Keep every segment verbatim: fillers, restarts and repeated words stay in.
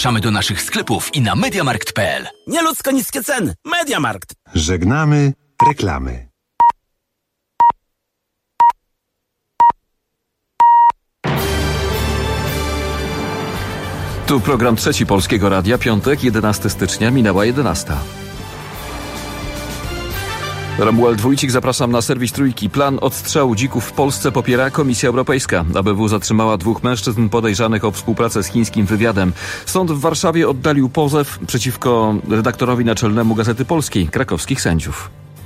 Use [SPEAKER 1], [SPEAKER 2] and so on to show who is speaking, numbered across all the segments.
[SPEAKER 1] Zapraszamy do naszych sklepów i na mediamarkt kropka p l.
[SPEAKER 2] Nieludzko niskie ceny. Mediamarkt.
[SPEAKER 3] Żegnamy reklamy.
[SPEAKER 4] Tu program Trzeci Polskiego Radia, piątek, jedenastego stycznia, minęła jedenasta. Romuald Wójcik, zapraszam na serwis Trójki. Plan odstrzału dzików w Polsce popiera Komisja Europejska. A B W zatrzymała dwóch mężczyzn podejrzanych o współpracę z chińskim wywiadem. Sąd w Warszawie oddalił pozew przeciwko redaktorowi naczelnemu Gazety Polskiej, krakowskich sędziów.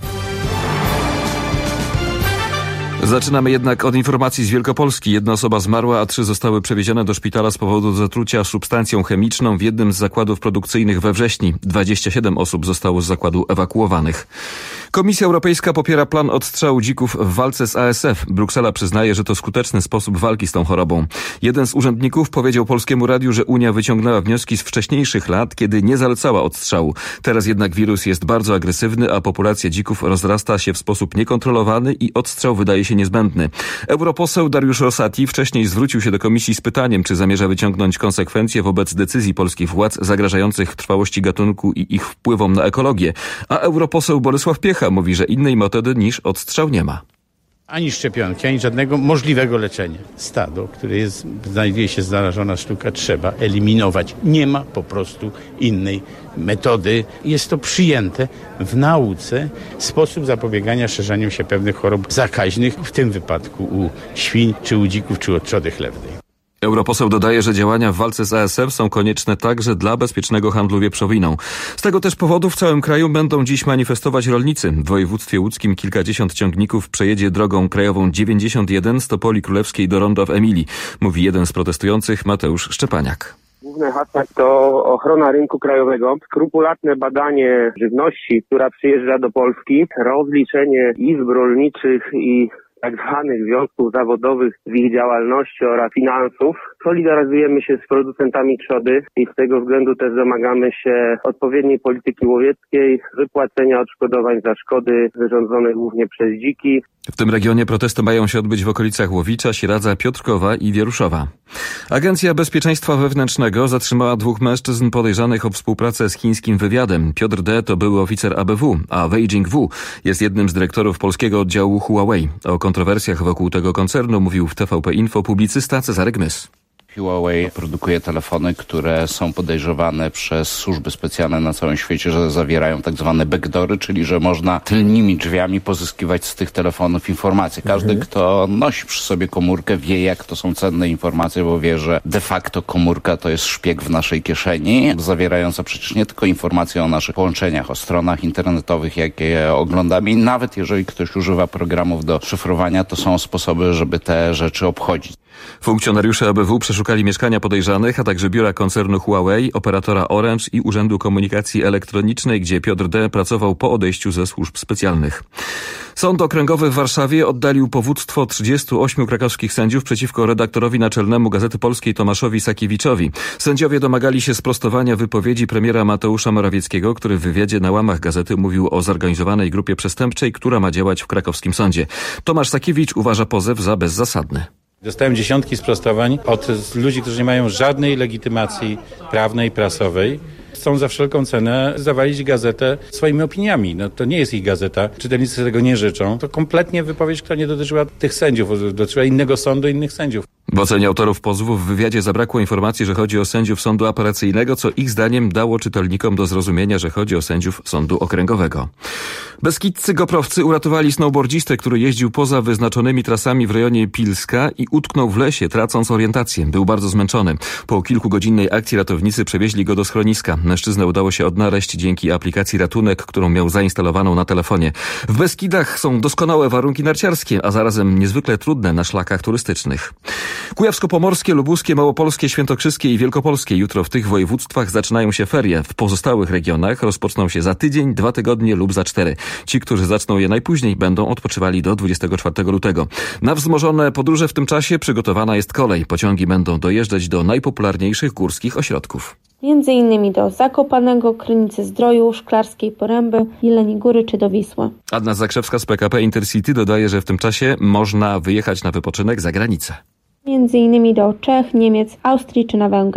[SPEAKER 4] Zaczynamy jednak od informacji z Wielkopolski. Jedna osoba zmarła, a trzy zostały przewiezione do szpitala z powodu zatrucia substancją chemiczną w jednym z zakładów produkcyjnych we Wrześni. dwadzieścia siedem osób zostało z zakładu ewakuowanych. Komisja Europejska popiera plan odstrzału dzików w walce z A S F. Bruksela przyznaje, że to skuteczny sposób walki z tą chorobą. Jeden z urzędników powiedział Polskiemu Radiu, że Unia wyciągnęła wnioski z wcześniejszych lat, kiedy nie zalecała odstrzału. Teraz jednak wirus jest bardzo agresywny, a populacja dzików rozrasta się w sposób niekontrolowany i odstrzał wydaje się niezbędny. Europoseł Dariusz Rosati wcześniej zwrócił się do komisji z pytaniem, czy zamierza wyciągnąć konsekwencje wobec decyzji polskich władz zagrażających trwałości gatunku i ich wpływom na ekologię. A europoseł Bolesław Piecha mówi, że innej metody niż odstrzał nie ma.
[SPEAKER 5] Ani szczepionki, ani żadnego możliwego leczenia. Stado, które jest, znajduje się zarażona sztuka, trzeba eliminować. Nie ma po prostu innej metody. Jest to przyjęte w nauce sposób zapobiegania szerzeniu się pewnych chorób zakaźnych, w tym wypadku u świń, czy u dzików, czy u trzody chlewnej.
[SPEAKER 4] Europoseł dodaje, że działania w walce z A S F są konieczne także dla bezpiecznego handlu wieprzowiną. Z tego też powodu w całym kraju będą dziś manifestować rolnicy. W województwie łódzkim kilkadziesiąt ciągników przejedzie drogą krajową dziewięćdziesiąt jeden z Topoli Królewskiej do ronda w Emilii, mówi jeden z protestujących, Mateusz Szczepaniak.
[SPEAKER 6] Główny hashtag to ochrona rynku krajowego, skrupulatne badanie żywności, która przyjeżdża do Polski, rozliczenie izb rolniczych i tak zwanych związków zawodowych z ich działalności oraz finansów. Solidaryzujemy się z producentami trzody i z tego względu też domagamy się odpowiedniej polityki łowieckiej, wypłacenia odszkodowań za szkody wyrządzone głównie przez dziki.
[SPEAKER 4] W tym regionie protesty mają się odbyć w okolicach Łowicza, Sieradza, Piotrkowa i Wieruszowa. Agencja Bezpieczeństwa Wewnętrznego zatrzymała dwóch mężczyzn podejrzanych o współpracę z chińskim wywiadem. Piotr D. to były oficer A B W, a Wei Jingwu jest jednym z dyrektorów polskiego oddziału Huawei. O kontrowersjach wokół tego koncernu mówił w T V P Info publicysta Cezary Gmys.
[SPEAKER 7] Huawei produkuje telefony, które są podejrzewane przez służby specjalne na całym świecie, że zawierają tak zwane backdoory, czyli że można tylnymi drzwiami pozyskiwać z tych telefonów informacje. Każdy, mhm. kto nosi przy sobie komórkę, wie, jak to są cenne informacje, bo wie, że de facto komórka to jest szpieg w naszej kieszeni, zawierająca przecież nie tylko informacje o naszych połączeniach, o stronach internetowych, jakie oglądamy. I nawet jeżeli ktoś używa programów do szyfrowania, to są sposoby, żeby te rzeczy obchodzić.
[SPEAKER 4] Funkcjonariusze A B W przeszukali mieszkania podejrzanych, a także biura koncernu Huawei, operatora Orange i Urzędu Komunikacji Elektronicznej, gdzie Piotr D. pracował po odejściu ze służb specjalnych. Sąd Okręgowy w Warszawie oddalił powództwo trzydziestu ośmiu krakowskich sędziów przeciwko redaktorowi naczelnemu Gazety Polskiej Tomaszowi Sakiewiczowi. Sędziowie domagali się sprostowania wypowiedzi premiera Mateusza Morawieckiego, który w wywiadzie na łamach gazety mówił o zorganizowanej grupie przestępczej, która ma działać w krakowskim sądzie. Tomasz Sakiewicz uważa pozew za bezzasadny.
[SPEAKER 5] Dostałem dziesiątki sprostowań od ludzi, którzy nie mają żadnej legitymacji prawnej, prasowej. Chcą za wszelką cenę zawalić gazetę swoimi opiniami. No to nie jest ich gazeta. Czytelnicy tego nie życzą. To kompletnie wypowiedź, która nie dotyczyła tych sędziów, dotyczyła innego sądu, innych sędziów.
[SPEAKER 4] W ocenie autorów pozwu w wywiadzie zabrakło informacji, że chodzi o sędziów sądu apelacyjnego, co ich zdaniem dało czytelnikom do zrozumienia, że chodzi o sędziów sądu okręgowego. Beskidzcy goprowcy uratowali snowboardzistę, który jeździł poza wyznaczonymi trasami w rejonie Pilska i utknął w lesie, tracąc orientację. Był bardzo zmęczony. Po kilkugodzinnej akcji ratownicy przewieźli go do schroniska. Mężczyznę udało się odnaleźć dzięki aplikacji Ratunek, którą miał zainstalowaną na telefonie. W Beskidach są doskonałe warunki narciarskie, a zarazem niezwykle trudne na szlakach turystycznych. Kujawsko-Pomorskie, Lubuskie, Małopolskie, Świętokrzyskie i Wielkopolskie. Jutro w tych województwach zaczynają się ferie. W pozostałych regionach rozpoczną się za tydzień, dwa tygodnie lub za cztery. Ci, którzy zaczną je najpóźniej, będą odpoczywali do dwudziestego czwartego lutego. Na wzmożone podróże w tym czasie przygotowana jest kolej. Pociągi będą dojeżdżać do najpopularniejszych górskich ośrodków.
[SPEAKER 8] Między innymi do Zakopanego, Krynicy-Zdroju, Szklarskiej Poręby, Jeleni Góry czy do Wisły.
[SPEAKER 4] Anna Zakrzewska z P K P Intercity dodaje, że w tym czasie można wyjechać na wypoczynek za granicę.
[SPEAKER 8] Między innymi do Czech, Niemiec, Austrii czy na Węgry.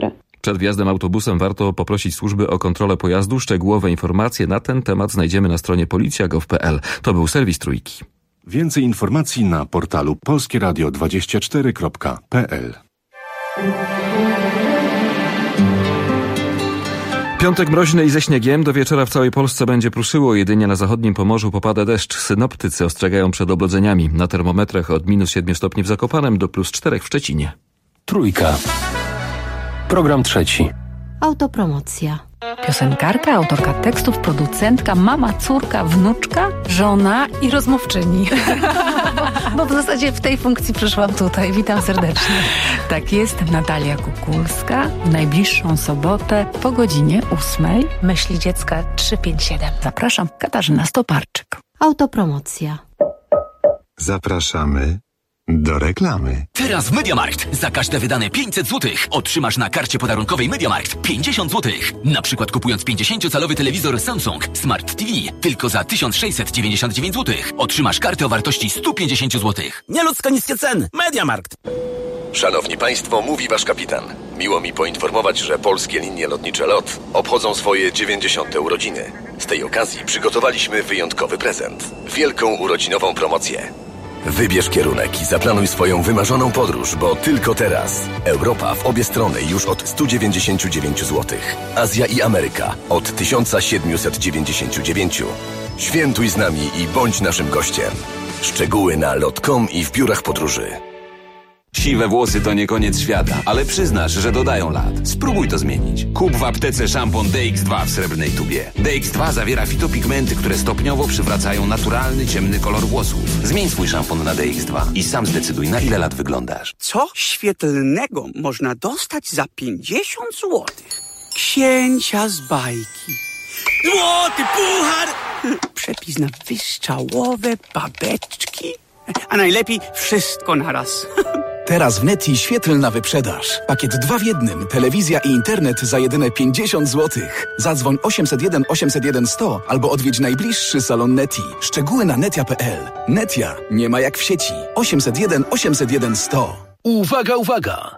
[SPEAKER 4] Przed wjazdem autobusem warto poprosić służby o kontrolę pojazdu. Szczegółowe informacje na ten temat znajdziemy na stronie policja kropka gov kropka p l. To był serwis Trójki.
[SPEAKER 3] Więcej informacji na portalu polskie radio dwadzieścia cztery kropka p l.
[SPEAKER 4] Piątek mroźny i ze śniegiem. Do wieczora w całej Polsce będzie pruszyło. Jedynie na zachodnim Pomorzu popada deszcz. Synoptycy ostrzegają przed oblodzeniami. Na termometrach od minus siedmiu stopni w Zakopanem do plus czterech w Szczecinie.
[SPEAKER 9] Trójka. Program trzeci.
[SPEAKER 10] Autopromocja.
[SPEAKER 11] Piosenkarka, autorka tekstów, producentka, mama, córka, wnuczka, żona i rozmówczyni. Bo w zasadzie w tej funkcji przyszłam tutaj. Witam serdecznie. Tak jest, Natalia Kukulska. W najbliższą sobotę po godzinie ósmej. Myśli dziecka trzysta pięćdziesiąt siedem. Zapraszam, Katarzyna Stoparczyk.
[SPEAKER 10] Autopromocja.
[SPEAKER 3] Zapraszamy do reklamy.
[SPEAKER 1] Teraz w MediaMarkt. Za każde wydane pięćset złotych otrzymasz na karcie podarunkowej MediaMarkt pięćdziesiąt złotych. Na przykład kupując pięćdziesięciocalowy telewizor Samsung Smart T V tylko za tysiąc sześćset dziewięćdziesiąt dziewięć złotych otrzymasz kartę o wartości sto pięćdziesiąt złotych.
[SPEAKER 2] Nieludzko niskie ceny. MediaMarkt.
[SPEAKER 12] Szanowni Państwo, mówi Wasz kapitan. Miło mi poinformować, że polskie linie lotnicze LOT obchodzą swoje dziewięćdziesiąte urodziny. Z tej okazji przygotowaliśmy wyjątkowy prezent. Wielką urodzinową promocję. Wybierz kierunek i zaplanuj swoją wymarzoną podróż, bo tylko teraz Europa w obie strony już od sto dziewięćdziesiąt dziewięć złotych. Azja i Ameryka od tysiąc siedemset dziewięćdziesiąt dziewięć. Świętuj z nami i bądź naszym gościem. Szczegóły na lot kropka com i w biurach podróży.
[SPEAKER 13] Siwe włosy to nie koniec świata, ale przyznasz, że dodają lat. Spróbuj to zmienić. Kup w aptece szampon D X dwa w srebrnej tubie. D X dwa zawiera fitopigmenty, które stopniowo przywracają naturalny, ciemny kolor włosów. Zmień swój szampon na D X dwa i sam zdecyduj, na ile lat wyglądasz.
[SPEAKER 14] Co świetlnego można dostać za pięćdziesiąt złotych? Księcia z bajki. Złoty puchar! Przepis na wystrzałowe babeczki. A najlepiej wszystko naraz.
[SPEAKER 15] Teraz w Neti świetlna wyprzedaż. Pakiet dwa w jednym. Telewizja i internet za jedyne pięćdziesiąt złotych. Zadzwoń osiemset jeden osiemset jeden sto albo odwiedź najbliższy salon Neti. Szczegóły na netia kropka p l. Netia. Nie ma jak w sieci. osiemset jeden osiemset jeden sto.
[SPEAKER 9] Uwaga, uwaga!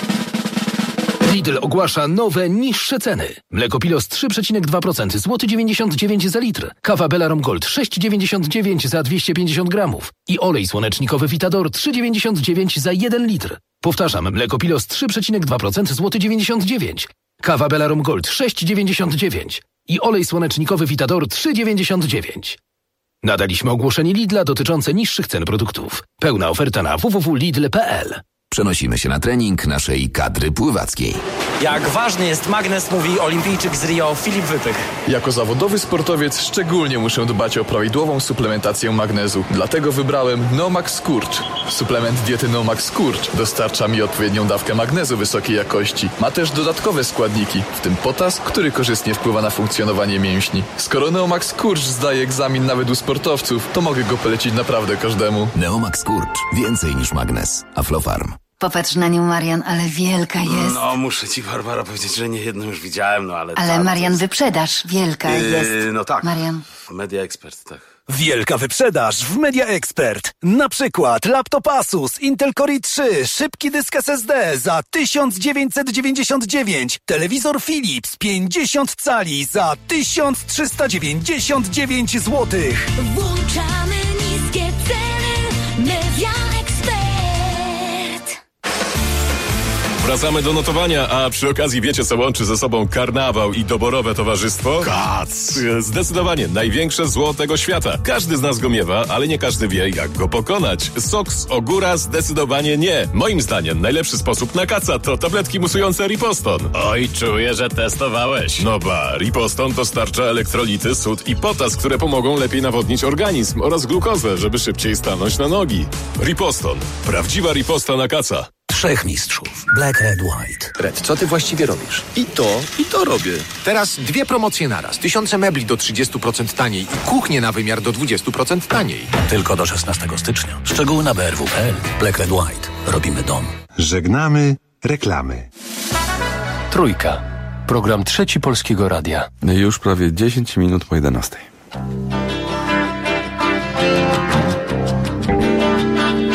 [SPEAKER 9] Lidl ogłasza nowe, niższe ceny. Mleko Pilos trzy przecinek dwa procent, złoty dziewięćdziesiąt dziewięć za litr. Kawa Belarom Gold sześć dziewięćdziesiąt dziewięć za dwieście pięćdziesiąt gramów. I olej słonecznikowy Vitador trzy dziewięćdziesiąt dziewięć za jeden litr. Powtarzam, mleko Pilos trzy przecinek dwa procent, złoty dziewięćdziesiąt dziewięć. Kawa Belarom Gold sześć dziewięćdziesiąt dziewięć. I olej słonecznikowy Vitador trzy dziewięćdziesiąt dziewięć. Nadaliśmy ogłoszenie Lidla dotyczące niższych cen produktów. Pełna oferta na w w w kropka lidl kropka p l.
[SPEAKER 1] Przenosimy się na trening naszej kadry pływackiej.
[SPEAKER 16] Jak ważny jest magnes, mówi olimpijczyk z Rio Filip Wypych.
[SPEAKER 17] Jako zawodowy sportowiec szczególnie muszę dbać o prawidłową suplementację magnezu. Dlatego wybrałem Nomax Skurcz. Suplement diety Nomax Skurcz dostarcza mi odpowiednią dawkę magnezu wysokiej jakości. Ma też dodatkowe składniki, w tym potas, który korzystnie wpływa na funkcjonowanie mięśni. Skoro Neomax Skurcz zdaje egzamin nawet u sportowców, to mogę go polecić naprawdę każdemu.
[SPEAKER 1] Neomax Skurcz. Więcej niż magnes. Aflofarm.
[SPEAKER 18] Popatrz na nią, Marian, ale wielka jest.
[SPEAKER 19] No, muszę ci, Barbara, powiedzieć, że nie jedną już widziałem, no ale...
[SPEAKER 18] Ale Marian, wyprzedaż wielka yy, jest.
[SPEAKER 19] No tak.
[SPEAKER 18] Marian.
[SPEAKER 19] Media Expert, tak.
[SPEAKER 20] Wielka wyprzedaż w Media Expert. Na przykład laptop Asus Intel Core i trzy, szybki dysk S S D za tysiąc dziewięćset dziewięćdziesiąt dziewięć, telewizor Philips pięćdziesiąt cali za tysiąc trzysta dziewięćdziesiąt dziewięć złotych.
[SPEAKER 21] Włączamy niskie ceny. Media Expert.
[SPEAKER 22] Wracamy do notowania, a przy okazji wiecie, co łączy ze sobą karnawał i doborowe towarzystwo? Kac! Zdecydowanie największe zło tego świata. Każdy z nas go miewa, ale nie każdy wie, jak go pokonać. Sok z ogóra zdecydowanie nie. Moim zdaniem najlepszy sposób na kaca to tabletki musujące Riposton. Oj, czuję, że testowałeś. No ba, Riposton dostarcza elektrolity, sód i potas, które pomogą lepiej nawodnić organizm oraz glukozę, żeby szybciej stanąć na nogi. Riposton. Prawdziwa riposta na kaca.
[SPEAKER 20] Trzech mistrzów. Black, Red, White.
[SPEAKER 23] Red, co ty właściwie robisz?
[SPEAKER 20] I to, i to robię.
[SPEAKER 23] Teraz dwie promocje naraz. Tysiące mebli do trzydziestu procent taniej i kuchnie na wymiar do dwudziestu procent taniej.
[SPEAKER 20] Tylko do szesnastego stycznia. Szczegóły na b r w kropka p l. Black, Red, White. Robimy dom.
[SPEAKER 3] Żegnamy reklamy.
[SPEAKER 9] Trójka. Program Trzeci Polskiego Radia.
[SPEAKER 4] Już prawie dziesięć minut po jedenastej.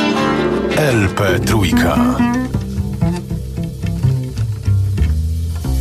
[SPEAKER 3] L P Trójka.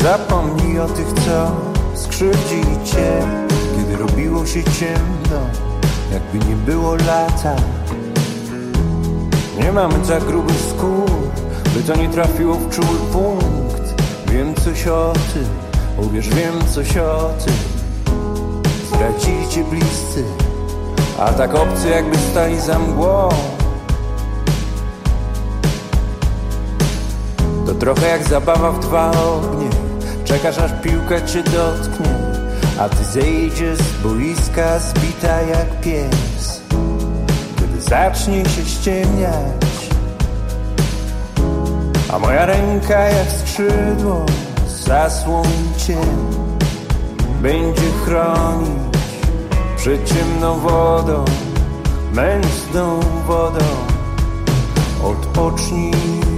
[SPEAKER 5] Zapomnij o tych, co skrzywdzili cię, kiedy robiło się ciemno, jakby nie było lata. Nie mamy tak grubych skór, by to nie trafiło w czuły punkt. Wiem coś o tym, uwierz, wiem coś o tym. Zdradzili cię bliscy, a tak obcy, jakby stali za mgłą. To trochę jak zabawa w dwa ognie. Czekasz, aż piłka cię dotknie, a ty zejdziesz z boiska zbita jak pies. Kiedy zacznie się ściemniać, a moja ręka jak skrzydło zasłoni cię, będzie chronić przed ciemną wodą, mętną wodą. Odpocznij,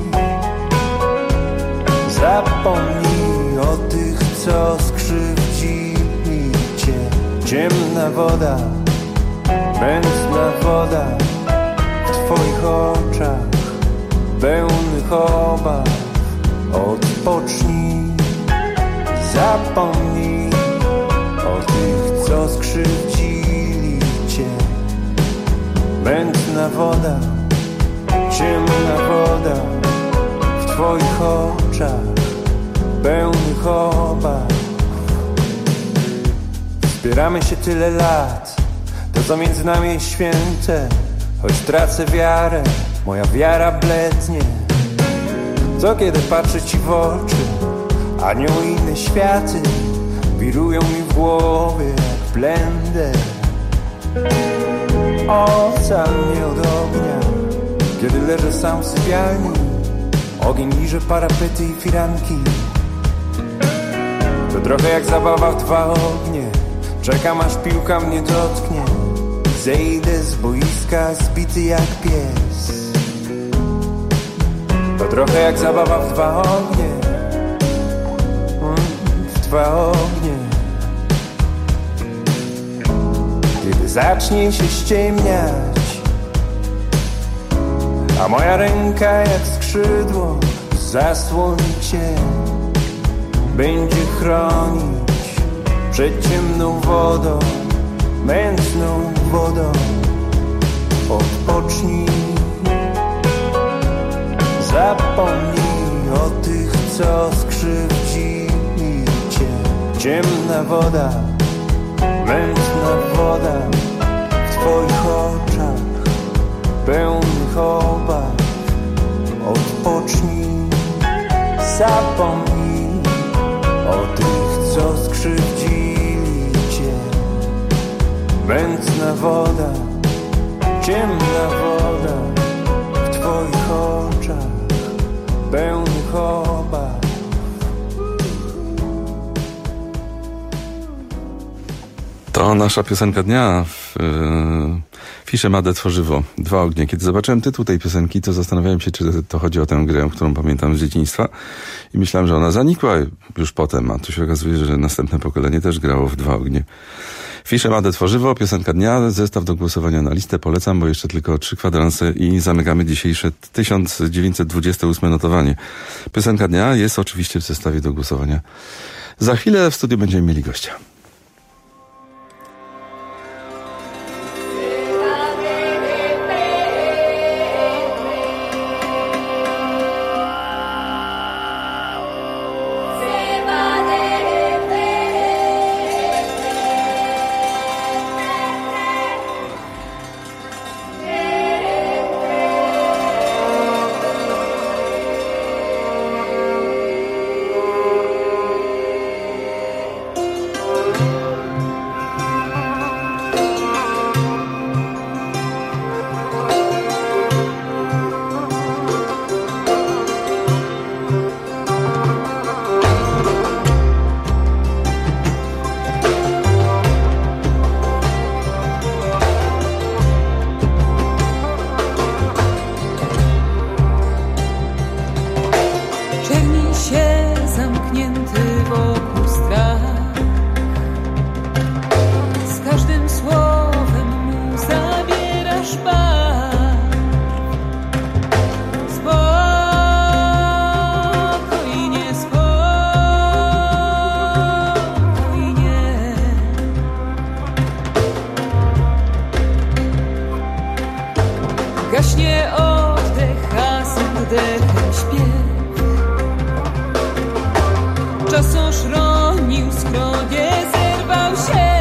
[SPEAKER 5] zapomnij o tych, co skrzywdzili cię. Ciemna woda, mętna woda w twoich oczach pełnych obaw. Odpocznij, zapomnij o tych, co skrzywdzili cię. Mętna woda, ciemna woda w twoich oczach pełnych obaw. Wspieramy się tyle lat, to co między nami jest święte. Choć tracę wiarę, moja wiara blednie. Co kiedy patrzę ci w oczy, anioły i inne światy wirują mi w głowie jak blender. Ocal mnie od ognia, kiedy leżę sam w sypialni. Ogień liże parapety i firanki. To trochę jak zabawa w dwa ognie. Czekam, aż piłka mnie dotknie. Zejdę z boiska zbity jak pies. To trochę jak zabawa w dwa ognie. W dwa ognie. Kiedy zacznie się ściemniać, a moja ręka jak skrzydło zasłoni cię, będzie chronić przed ciemną wodą, mętną wodą. Odpocznij, zapomnij o tych, co skrzywdzili cię. Ciemna woda, mętna woda w twoich oczach pełnych obaw. Odpocznij, zapomnij o tych, co skrzywdzili cię. Mętna woda, ciemna woda w twoich oczach pełnych obaw.
[SPEAKER 6] To nasza piosenka dnia w yy, Fisze Made Tworzywo, Dwa ognie. Kiedy zobaczyłem tytuł tej piosenki, to zastanawiałem się, czy to chodzi o tę grę, którą pamiętam z dzieciństwa, i myślałem, że ona zanikła już potem, a tu się okazuje, że następne pokolenie też grało w Dwa ognie. Fisze Made Tworzywo, piosenka dnia, zestaw do głosowania na listę. Polecam, bo jeszcze tylko trzy kwadranse i zamykamy dzisiejsze tysiąc dziewięćset dwudzieste ósme notowanie. Piosenka dnia jest oczywiście w zestawie do głosowania. Za chwilę w studiu będziemy mieli gościa.
[SPEAKER 7] Jaśnie oddech, a z oddechem śpiew. Czas oszronił skronie, zerwał się.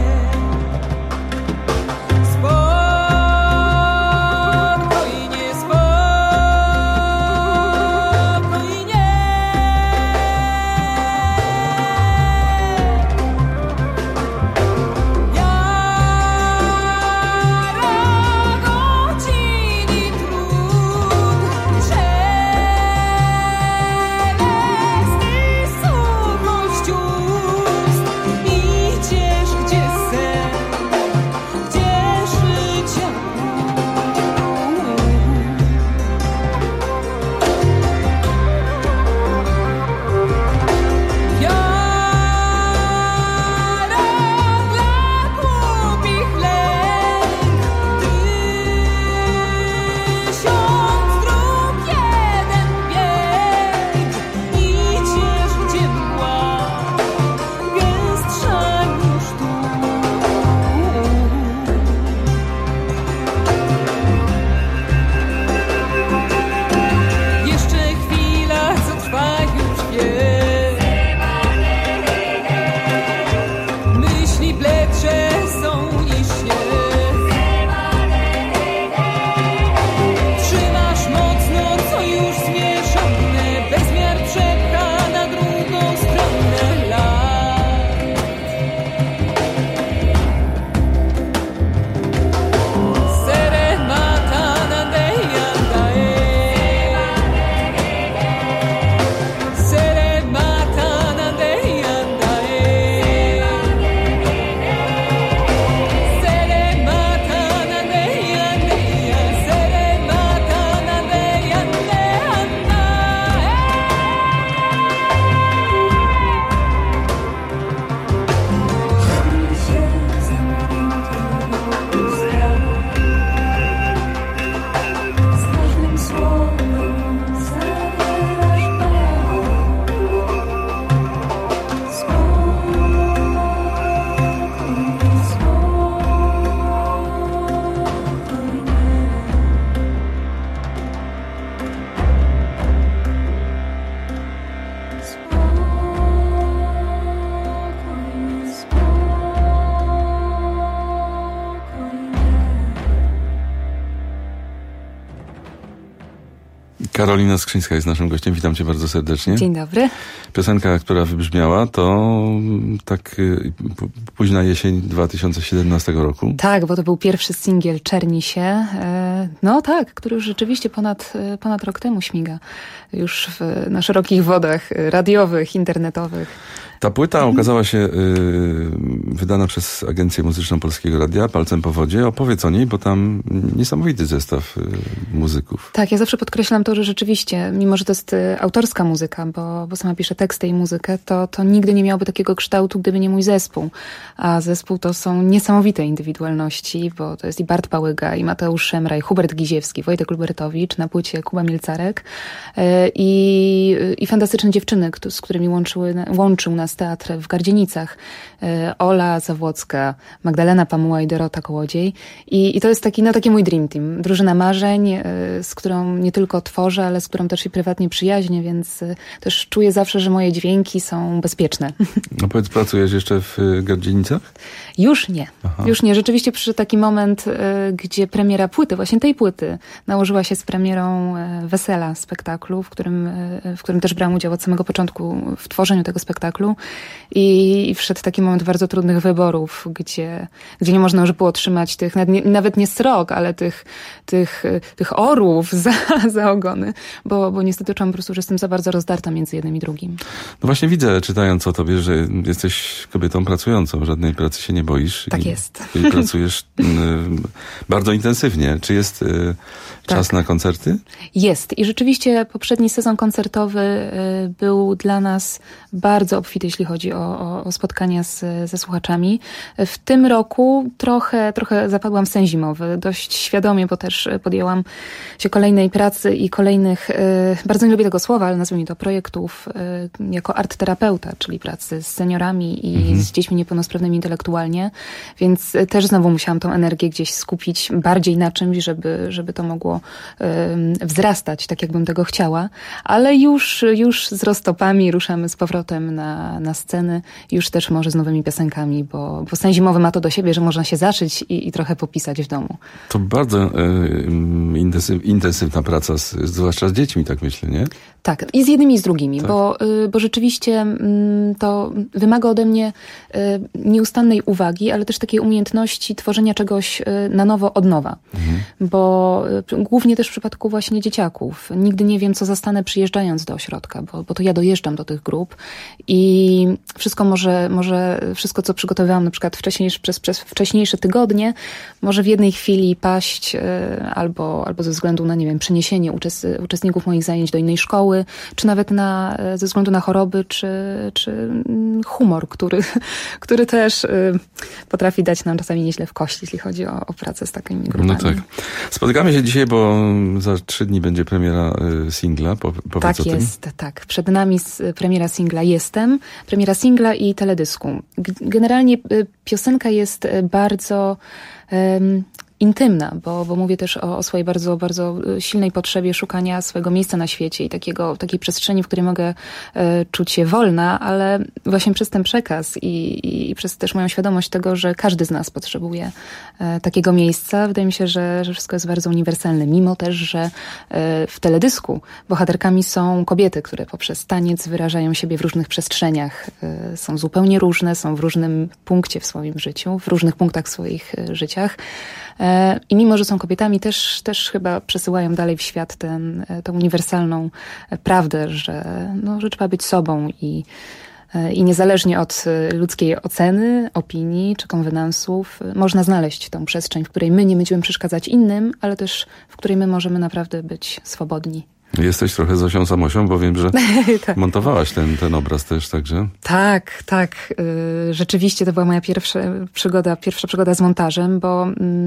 [SPEAKER 6] Karolina Skrzyńska jest naszym gościem. Witam cię bardzo serdecznie.
[SPEAKER 8] Dzień dobry.
[SPEAKER 6] Piosenka, która wybrzmiała, to tak późna jesień dwa tysiące siedemnastego roku.
[SPEAKER 8] Tak, bo to był pierwszy singiel Czerni się. No tak, który już rzeczywiście ponad, ponad rok temu śmiga. Już w, na szerokich wodach radiowych, internetowych.
[SPEAKER 6] Ta płyta okazała się y, wydana przez Agencję Muzyczną Polskiego Radia, Palcem po wodzie. Opowiedz o niej, bo tam niesamowity zestaw y, muzyków.
[SPEAKER 8] Tak, ja zawsze podkreślam to, że rzeczywiście, mimo że to jest y, autorska muzyka, bo, bo sama piszę teksty i muzykę, to, to nigdy nie miałoby takiego kształtu, gdyby nie mój zespół. A zespół to są niesamowite indywidualności, bo to jest i Bart Pałyga, i Mateusz Szemra, i Hubert Giziewski, Wojtek Lubertowicz, na płycie Kuba Mielcarek y, i, i fantastyczne dziewczyny, z którymi łączyły, łączył nas teatr w Gardzienicach. Ola Zawłocka, Magdalena Pamuła i Dorota Kołodziej. I, i to jest taki, no, taki mój dream team. Drużyna marzeń, z którą nie tylko tworzę, ale z którą też i prywatnie przyjaźnię, więc też czuję zawsze, że moje dźwięki są bezpieczne.
[SPEAKER 6] No powiedz, pracujesz jeszcze w Gardzienicach?
[SPEAKER 8] Już nie. Aha. Już nie. Rzeczywiście przyszedł taki moment, gdzie premiera płyty, właśnie tej płyty, nałożyła się z premierą Wesela, spektaklu, w którym, w którym też brałam udział od samego początku w tworzeniu tego spektaklu. I, i wszedł taki moment bardzo trudnych wyborów, gdzie, gdzie nie można już było trzymać tych, nawet nie, nawet nie srok, ale tych, tych, tych orłów za, za ogony, bo, bo niestety czułam po prostu, że jestem za bardzo rozdarta między jednym i drugim.
[SPEAKER 6] No właśnie widzę, czytając o tobie, że jesteś kobietą pracującą, żadnej pracy się nie boisz.
[SPEAKER 8] Tak
[SPEAKER 6] i,
[SPEAKER 8] jest.
[SPEAKER 6] I pracujesz y, bardzo intensywnie. Czy jest y, czas tak. na koncerty?
[SPEAKER 8] Jest. I rzeczywiście poprzedni sezon koncertowy y, był dla nas bardzo obfity, jeśli chodzi o, o, o spotkania z, ze słuchaczami. W tym roku trochę, trochę zapadłam w sen zimowy, dość świadomie, bo też podjęłam się kolejnej pracy i kolejnych, bardzo nie lubię tego słowa, ale nazwijmy to projektów, jako artterapeuta, czyli pracy z seniorami i mhm. z dziećmi niepełnosprawnymi intelektualnie, więc też znowu musiałam tą energię gdzieś skupić bardziej na czymś, żeby, żeby to mogło wzrastać, tak jakbym tego chciała, ale już, już z roztopami ruszamy z powrotem na, na sceny, już też może z nowymi piosenkami, bo, bo sen zimowy ma to do siebie, że można się zaszyć i, i trochę popisać w domu.
[SPEAKER 6] To bardzo y, intensyw, intensywna praca, z, zwłaszcza z dziećmi, tak myślę, nie?
[SPEAKER 8] Tak, i z jednymi i z drugimi, tak. bo, y, bo rzeczywiście y, to wymaga ode mnie y, nieustannej uwagi, ale też takiej umiejętności tworzenia czegoś y, na nowo, od nowa. Mhm. Bo y, głównie też w przypadku właśnie dzieciaków. Nigdy nie wiem, co zastanę przyjeżdżając do ośrodka, bo, bo to ja dojeżdżam do tych grup i wszystko może, może wszystko, co przygotowałam na przykład wcześniejsze, przez, przez wcześniejsze tygodnie, może w jednej chwili paść y, albo, albo ze względu na, nie wiem, przeniesienie uczest, uczestników moich zajęć do innej szkoły, czy nawet na, ze względu na choroby, czy, czy humor, który, który też y, potrafi dać nam czasami nieźle w kości, jeśli chodzi o, o pracę z takimi grupami.
[SPEAKER 6] No tak. Spotykamy się dzisiaj, bo za trzy dni będzie premiera y, singla. Po, powiedz
[SPEAKER 8] tak
[SPEAKER 6] o tym.
[SPEAKER 8] jest, tak. Przed nami premiera singla Jestem, premiera singla i teledysku. Generalnie y, piosenka jest bardzo y, intymna, bo, bo mówię też o, o swojej bardzo, bardzo silnej potrzebie szukania swojego miejsca na świecie i takiego, takiej przestrzeni, w której mogę e, czuć się wolna, ale właśnie przez ten przekaz i, i, i przez też moją świadomość tego, że każdy z nas potrzebuje e, takiego miejsca, wydaje mi się, że, że wszystko jest bardzo uniwersalne, mimo też, że e, w teledysku bohaterkami są kobiety, które poprzez taniec wyrażają siebie w różnych przestrzeniach. E, są zupełnie różne, są w różnym punkcie w swoim życiu, w różnych punktach w swoich e, życiach. I mimo, że są kobietami, też, też chyba przesyłają dalej w świat ten, tę uniwersalną prawdę, że, no, że trzeba być sobą i, i niezależnie od ludzkiej oceny, opinii czy konwenansów można znaleźć tą przestrzeń, w której my nie będziemy przeszkadzać innym, ale też w której my możemy naprawdę być swobodni.
[SPEAKER 6] Jesteś trochę Zosią Samosią, bo wiem, że tak. montowałaś ten, ten obraz też, także.
[SPEAKER 8] Tak, tak. Yy, rzeczywiście to była moja pierwsza przygoda, pierwsza przygoda z montażem, bo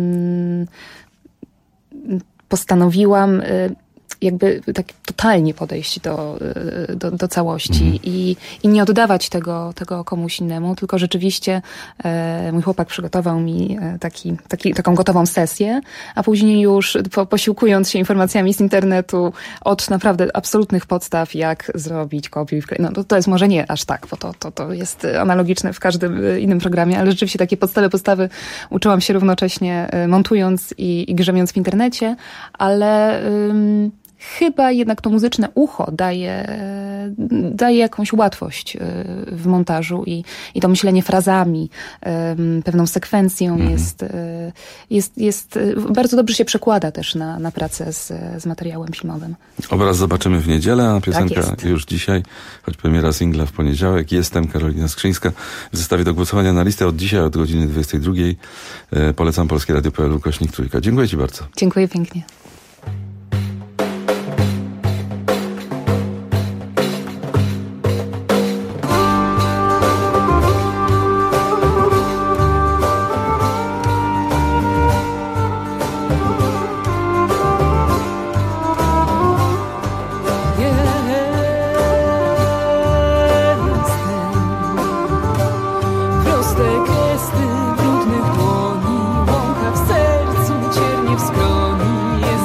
[SPEAKER 8] yy, postanowiłam yy, jakby tak totalnie podejść do, do, do całości mhm. i, i nie oddawać tego, tego komuś innemu, tylko rzeczywiście e, mój chłopak przygotował mi taki, taki, taką gotową sesję, a później już po, posiłkując się informacjami z internetu od naprawdę absolutnych podstaw, jak zrobić kopiuj, no to, to jest może nie aż tak, bo to, to, to jest analogiczne w każdym innym programie, ale rzeczywiście takie podstawy, podstawy uczyłam się równocześnie montując i, i grzemiąc w internecie, ale ym, chyba jednak to muzyczne ucho daje, daje jakąś łatwość w montażu i, i to myślenie frazami, pewną sekwencją mhm. jest, jest, jest, bardzo dobrze się przekłada też na, na pracę z, z materiałem filmowym.
[SPEAKER 6] Obraz zobaczymy w niedzielę, a piosenka
[SPEAKER 8] tak
[SPEAKER 6] już dzisiaj, choć premiera singla w poniedziałek. Jestem, Karolina Skrzyńska. W zestawie do głosowania na listę od dzisiaj, od godziny dwudziestej drugiej. Polecam Polskie Radio kropka p l ukośnik trójka. Dziękuję Ci bardzo.
[SPEAKER 8] Dziękuję pięknie.
[SPEAKER 7] Gesty brudnych dłoni, łąka w sercu, ciernie w skroni.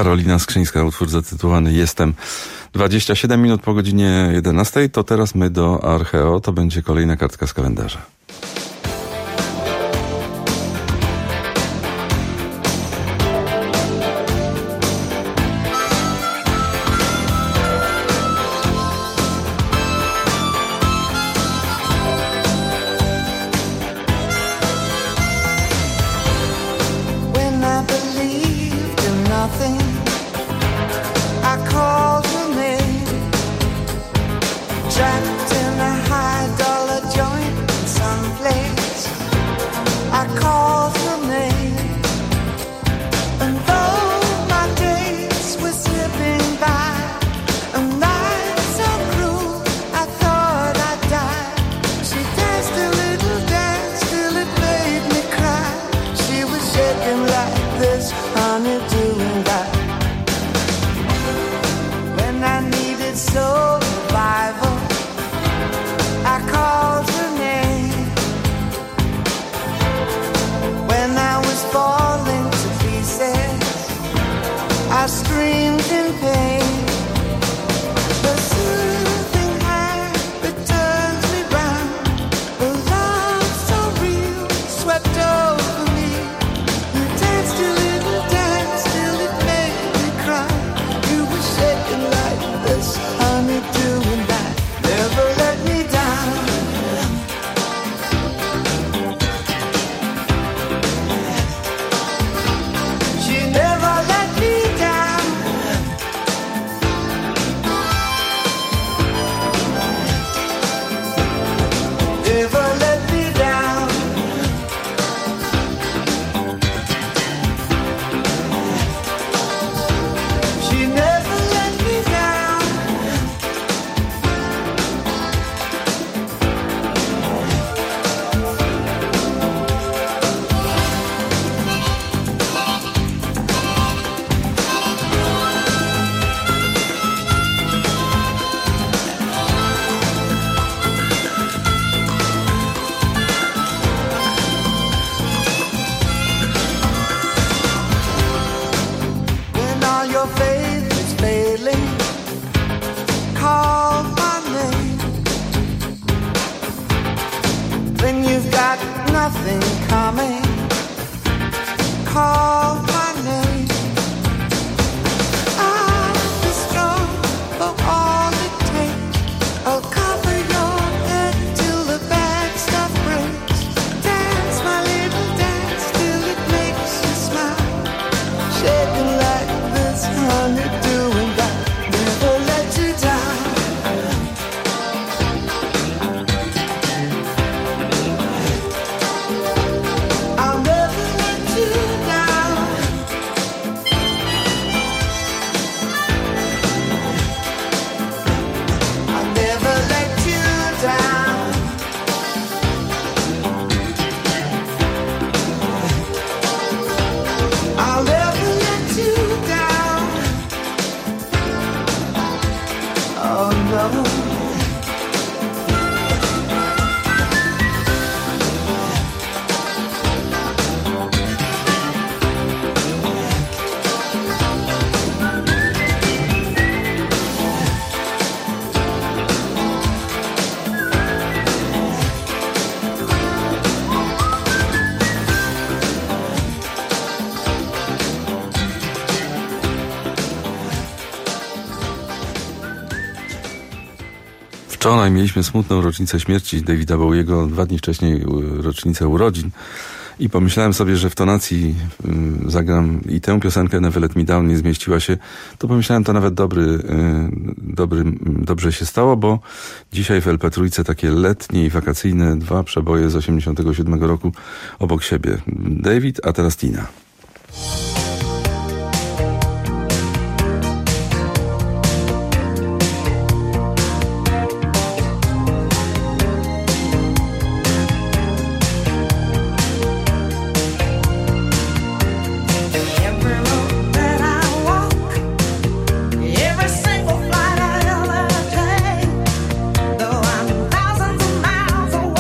[SPEAKER 6] Karolina Skrzyńska, utwór zatytułowany Jestem. dwadzieścia siedem minut po godzinie jedenastej, to teraz my do Archeo, to będzie kolejna kartka z kalendarza. Wczoraj mieliśmy smutną rocznicę śmierci Davida Bowiego, dwa dni wcześniej rocznicę urodzin i pomyślałem sobie, że w tonacji y, zagram i tę piosenkę Never Let Me Down, nie zmieściła się, to pomyślałem, to nawet dobry, y, dobry, dobrze się stało, bo dzisiaj w el pe trzy takie letnie i wakacyjne dwa przeboje z osiemdziesiątego siódmego roku obok siebie. David, a teraz Tina.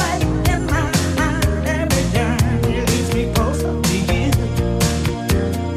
[SPEAKER 2] Closer to you.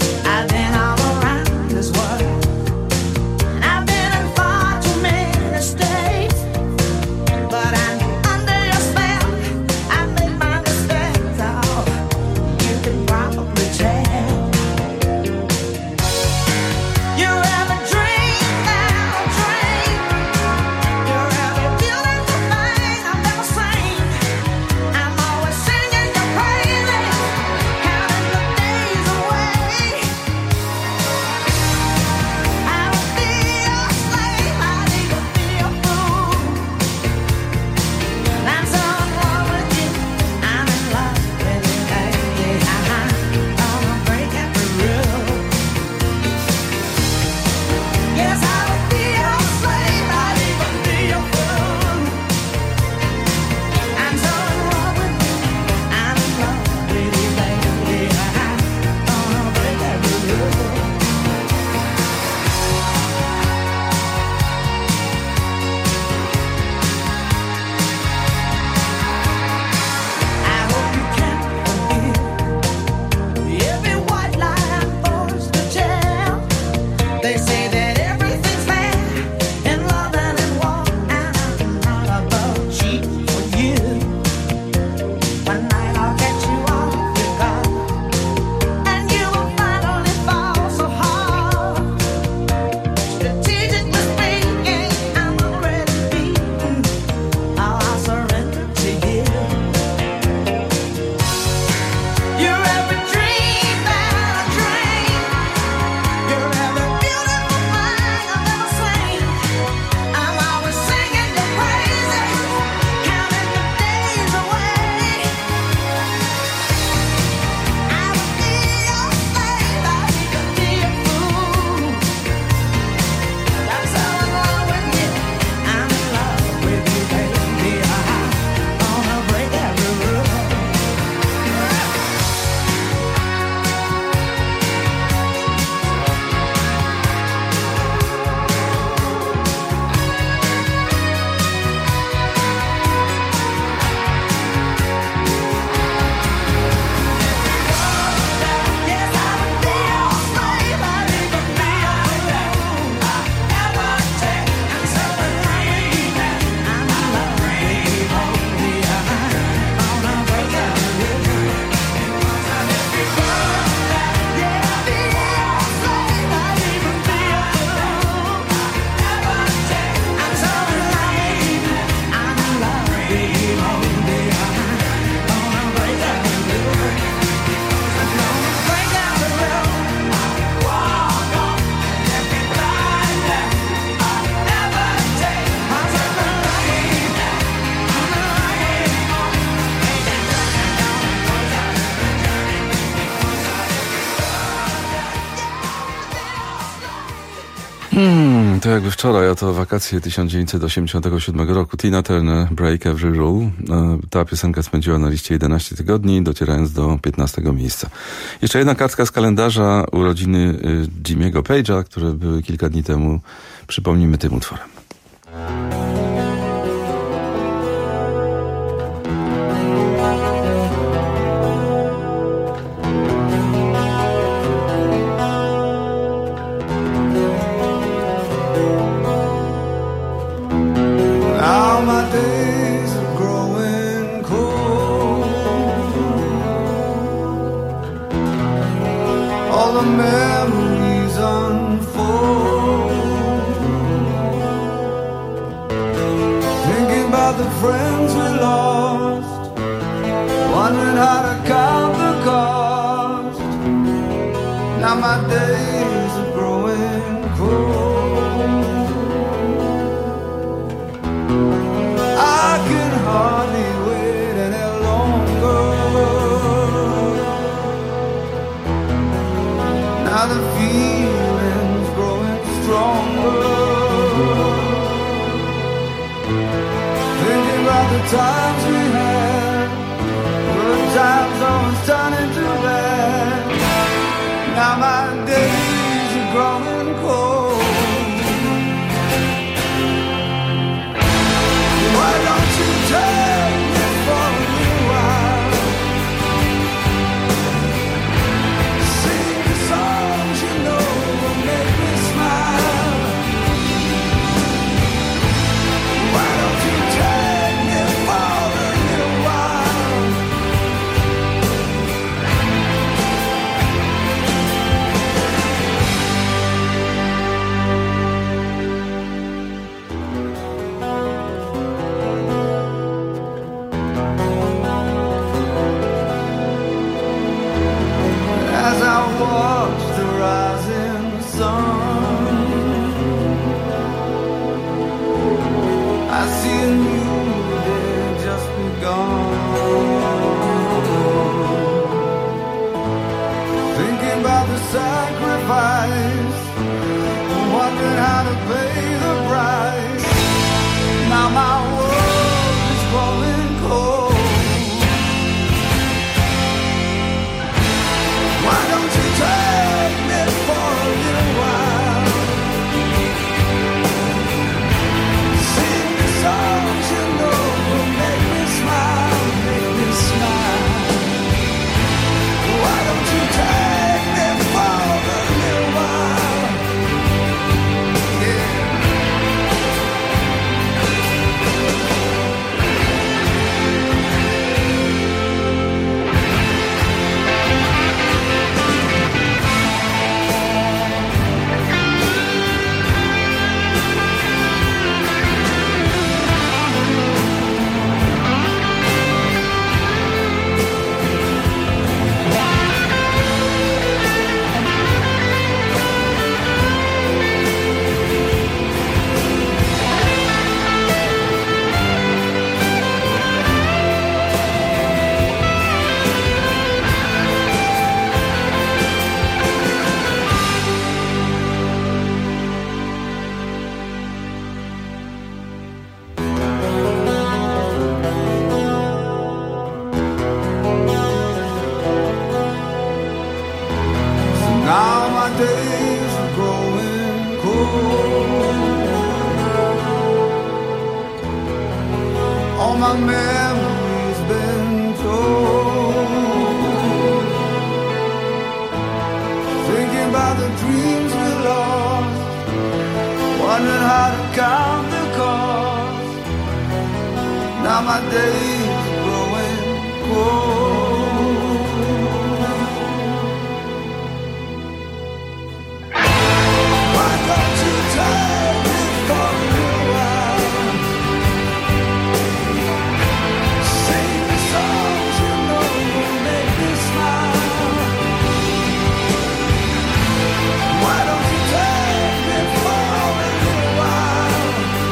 [SPEAKER 6] Hmm, to jakby wczoraj, a to wakacje tysiąc dziewięćset osiemdziesiątego siódmego roku. Tina Turner, Break Every Rule. Ta piosenka spędziła na liście jedenaście tygodni, docierając do piętnastego miejsca. Jeszcze jedna kartka z kalendarza, urodziny Jimmy'ego Page'a, które były kilka dni temu. Przypomnijmy tym utworem.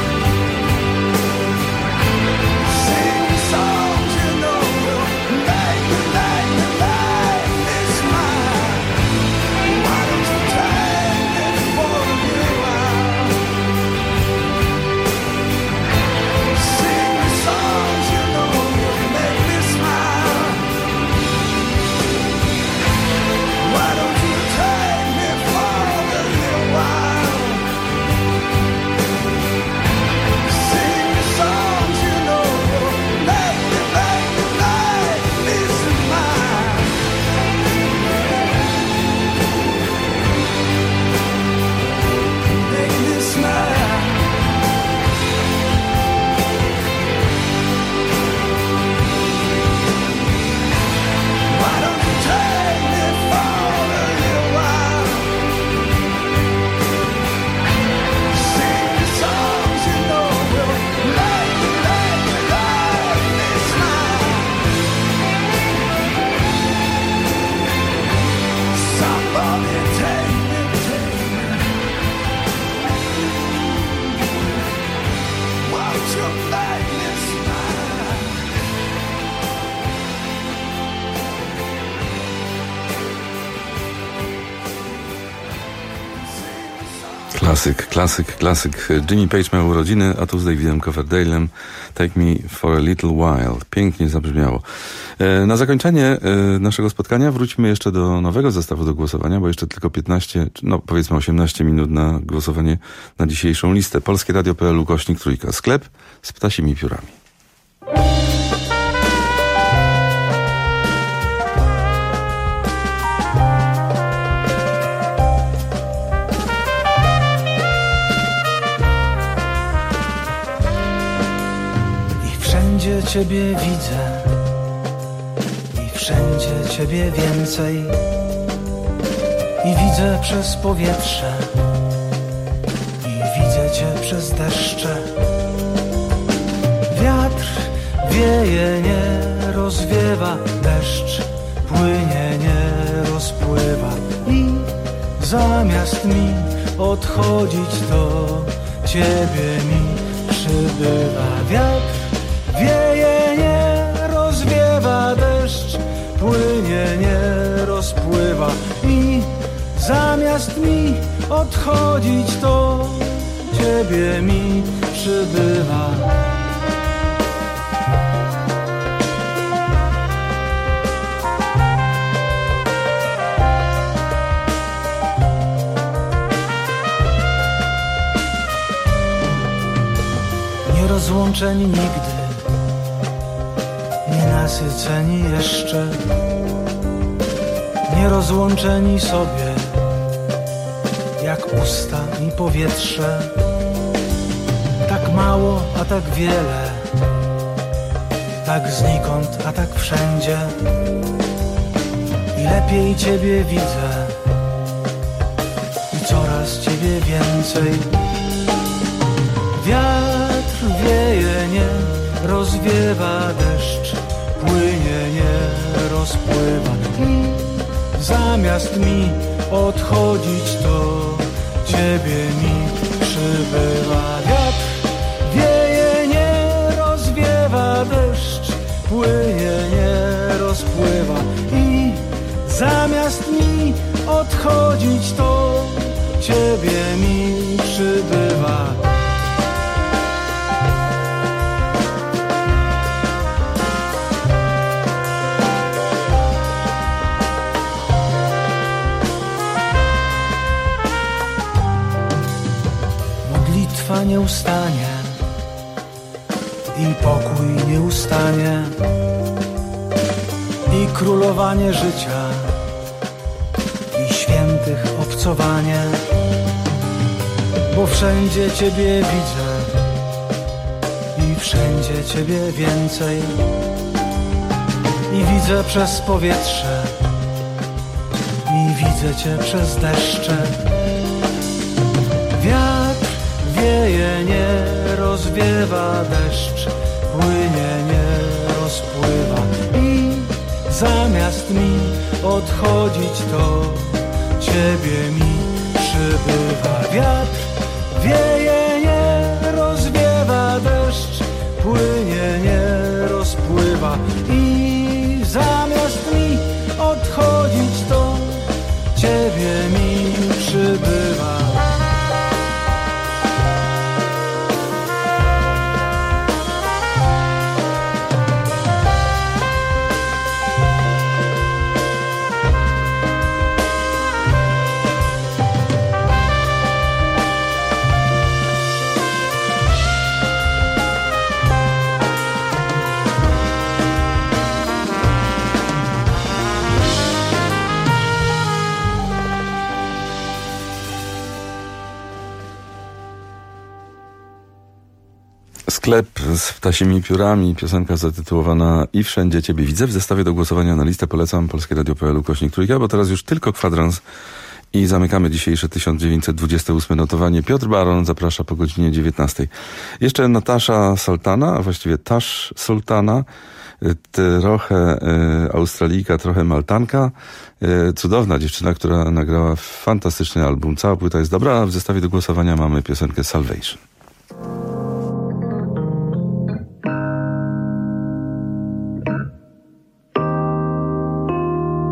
[SPEAKER 2] Sing songs you know will make
[SPEAKER 6] Klasyk, klasyk, klasyk. Jimmy Page miał urodziny, a tu z Davidem Coverdale'em Take Me For A Little While. Pięknie zabrzmiało. Na zakończenie naszego spotkania wróćmy jeszcze do nowego zestawu do głosowania, bo jeszcze tylko piętnaście, no powiedzmy osiemnaście minut na głosowanie na dzisiejszą listę. Polskie Radio kropka p l ukośnik trójka. Sklep z ptasimi piórami.
[SPEAKER 2] Wszędzie Ciebie widzę i wszędzie Ciebie więcej i widzę przez powietrze i widzę Cię przez deszcze. Wiatr wieje, nie rozwiewa, deszcz płynie, nie rozpływa i zamiast mi odchodzić do Ciebie mi przybywa. Wiatr wieje, nie rozwiewa, deszcz płynie, nie rozpływa i zamiast mi odchodzić, to Ciebie mi przybywa. Nierozłączeni nigdy, nienasyceni jeszcze, nierozłączeni sobie, jak usta i powietrze. Tak mało, a tak wiele, tak znikąd, a tak wszędzie. I lepiej Ciebie widzę i coraz Ciebie więcej. Wiatr wieje, nie rozwiewa, deszcz płynie, nie rozpływa i zamiast mi odchodzić, to Ciebie mi przybywa. Wiatr wieje, nie rozwiewa, deszcz płynie, nie rozpływa i zamiast mi odchodzić, to Ciebie mi przybywa. Modlitwa nie ustanie i pokój nie ustanie i królowanie życia i świętych obcowanie, bo wszędzie Ciebie widzę i wszędzie Ciebie więcej i widzę przez powietrze i widzę Cię przez deszcze. Wiatr wieje, nie rozwiewa, deszcz płynie, nie rozpływa i zamiast mi odchodzić, to Ciebie mi przybywa. Wiatr wieje, nie rozwiewa, deszcz płynie, nie rozpływa i zamiast mi odchodzić, to Ciebie mi przybywa.
[SPEAKER 6] Sklep z ptasimi piórami, piosenka zatytułowana I wszędzie Ciebie widzę. W zestawie do głosowania na listę polecam Polskie Radio kropka p l ukośnik trójka, bo teraz już tylko kwadrans i zamykamy dzisiejsze tysiąc dziewięćset dwudzieste ósme notowanie. Piotr Baron zaprasza po godzinie dziewiętnastej. Jeszcze Natasza Sultana, a właściwie Tash Sultana, trochę y, Australijka, trochę Maltanka. Y, cudowna dziewczyna, która nagrała fantastyczny album. Cała płyta jest dobra, a w zestawie do głosowania mamy piosenkę Salvation.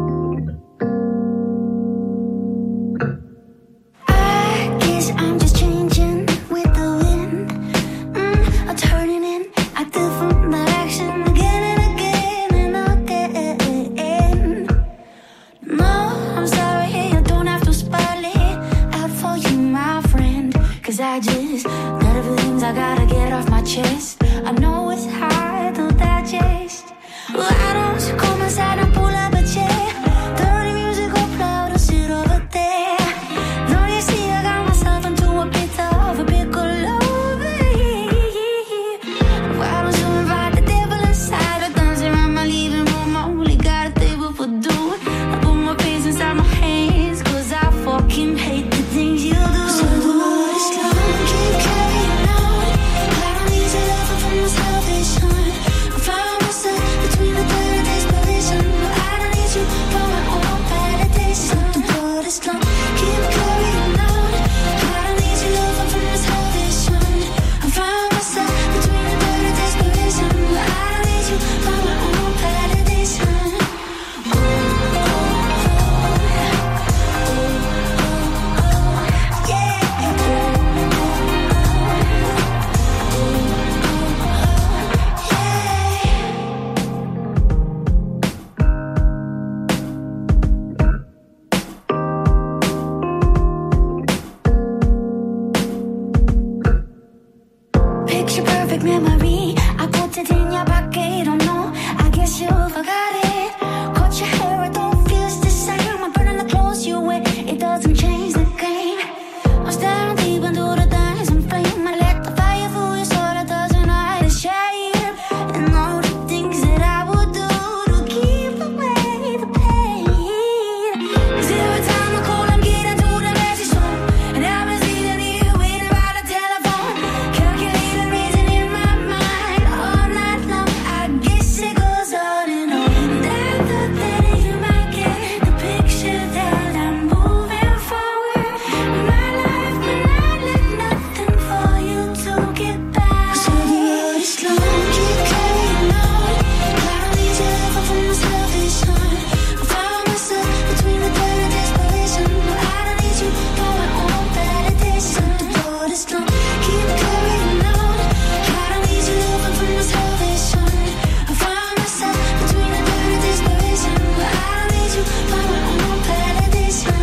[SPEAKER 21] I'm just Tired of the things I gotta get off my chest. I know it's hard to digest. Why don't you come inside and pull up a chair? Dirty music or proud to sit over there. Don't you see I got myself into a bit of a piccolo? Why don't you invite the devil inside or dance around my living room? I only got a table for two. I put my face inside my hands, cause I fucking hate the things you do. So the world is long, keep carrying on. I don't need your love from the salvation. I found myself between the third and desperation. I don't need you for my own validation. The world is long, keep carrying on. I don't need your love from the salvation. I found myself between the third and desperation. I don't need you for my own validation. Picture perfect memory. I put it in your pocket. Oh no, I guess you forgot it. Cut your hair, it don't feel the same. I'm burning the clothes you wear. It doesn't change the game. I'm staring deep into the dancing flame. I let the fire fool you so that doesn't hide the shame. And all the things that I would do to keep away the pain. 'Cause every time I call, I'm getting to the message phone. And I've been sitting here waiting by the telephone. Calculating reason in my mind all night long. I guess it goes on and on. That the better you might get the picture that I'm moving forward. My life when I left nothing for you to get back. So the road is long, keep carrying on. I don't need your love from the salvation. I found myself between the third and desperation. I don't need you for my own validation. The road is long, keep carrying on. I don't need your love from the salvation. I found myself between the third and desperation. I don't need you for my own validation.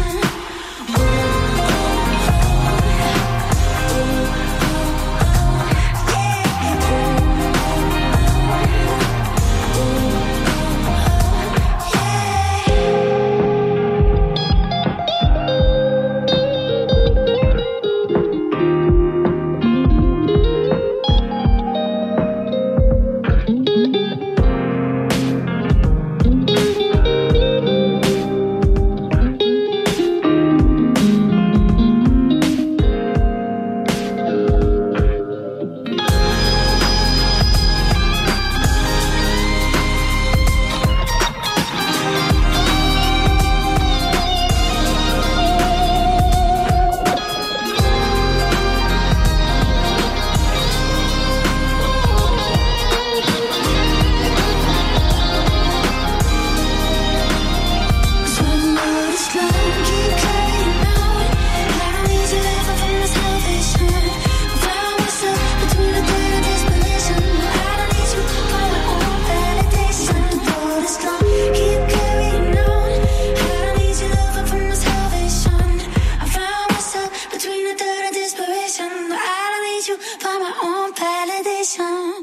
[SPEAKER 21] So the road is long, keep carrying on. I don't need your love from the salvation. I found myself between the third and desperation. I don't need you for my own validation. The road is long, keep carrying on. I don't need your love from the salvation. I found myself between the third and desperation. I don't need you for my own validation.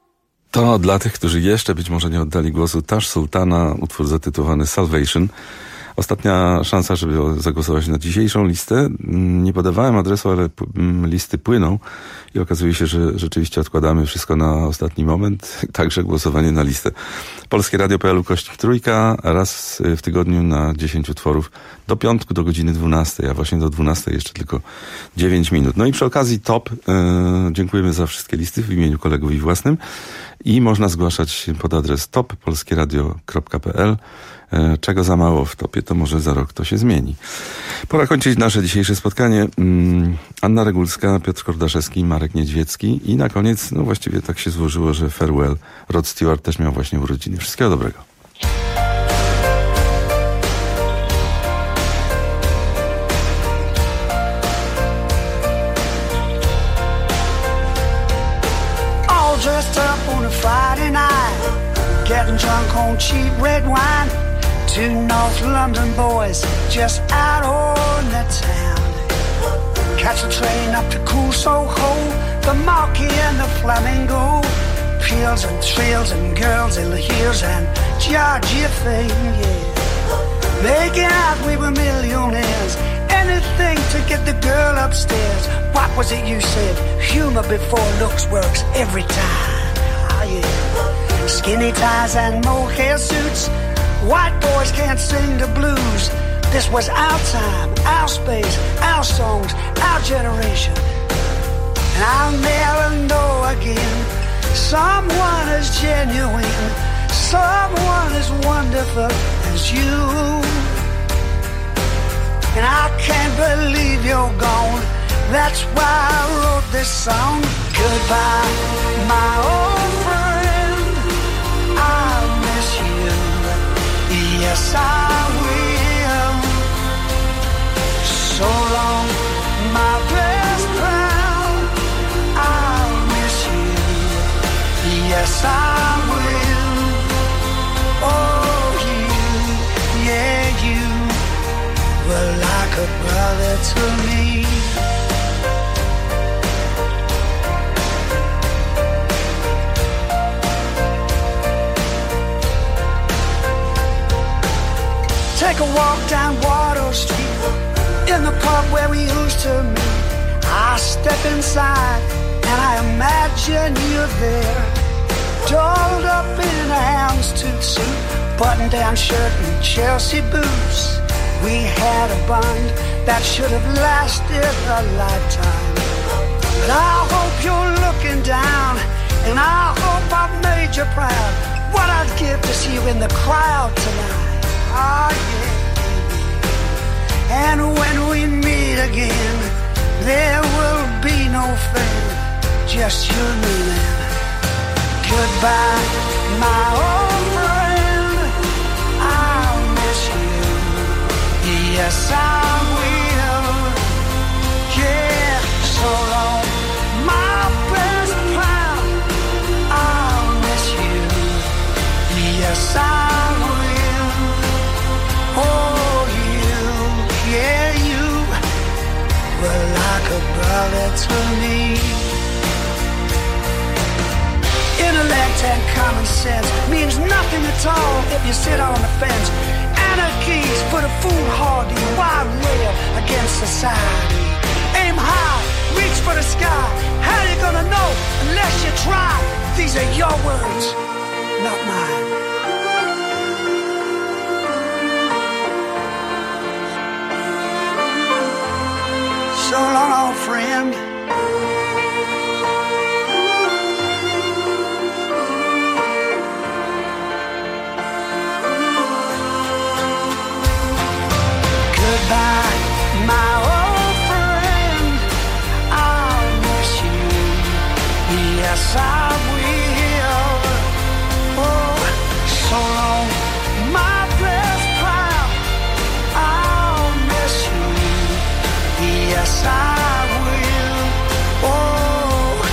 [SPEAKER 6] To dla tych, którzy jeszcze być może nie oddali głosu, Tash Sultana, utwór zatytułowany Salvation. Ostatnia szansa, żeby zagłosować na dzisiejszą listę. Nie podawałem adresu, ale p- m, listy płyną i okazuje się, że rzeczywiście odkładamy wszystko na ostatni moment, także głosowanie na listę. Polskie Radio kropka p l ukośnik trójka, raz w tygodniu na dziesięć utworów do piątku do godziny dwunastej, a właśnie do dwunastej jeszcze tylko dziewięć minut. No i przy okazji top, yy, dziękujemy za wszystkie listy w imieniu kolegów i własnym i można zgłaszać pod adres top polskie radio kropka p l. Czego za mało w topie, to może za rok to się zmieni. Pora kończyć nasze dzisiejsze spotkanie. Anna Regulska, Piotr Kordaszewski, Marek Niedźwiecki i na koniec, no właściwie tak się złożyło, że farewell. Rod Stewart też miał właśnie urodziny. Wszystkiego dobrego.
[SPEAKER 10] All dressed up on a Friday night, getting drunk on cheap red wine. Two North London boys just out on the town. Catch a train up to cool Soho, the monkey and the flamingo, pills and thrills and girls in the heels and Georgia thing, yeah. Making out we were millionaires, anything to get the girl upstairs. What was it you said? Humor before looks works every time. Oh yeah. Skinny ties and mohair suits, white boys can't sing the blues. This was our time, our space, our songs, our generation. And I'll never know again someone as genuine, someone as wonderful as you. And I can't believe you're gone, that's why I wrote this song. Goodbye, my old friend, I'll miss you, yes I will. So long, my best pal, I'll miss you, yes I will. Oh, you, yeah, you were like a brother to me. Take a walk down Water Street, in the pub where we used to meet. I step inside and I imagine you're there, dolled up in a houndstooth suit, button-down shirt and Chelsea boots. We had a bond that should have lasted a lifetime. But I hope you're looking down, and I hope I've made you proud. What I'd give to see you in the crowd tonight. Ah, yeah. And when we meet again, there will be no fear, just you and me then. Goodbye, my old friend, I'll miss you, yes I will. Yeah, so long, my best pal, I'll miss you, yes I will. Oh, you, yeah, you were like a brother to me. Intellect and common sense means nothing at all if you sit on the fence. Anarchy's put a foolhardy wild rail against society. Aim high, reach for the sky. How you gonna know unless you try? These are your words, not mine. So long, old friend. Goodbye, my old friend, I'll miss you, yes I will. Oh, so long, my best pal, I'll miss you, yes I will. Oh,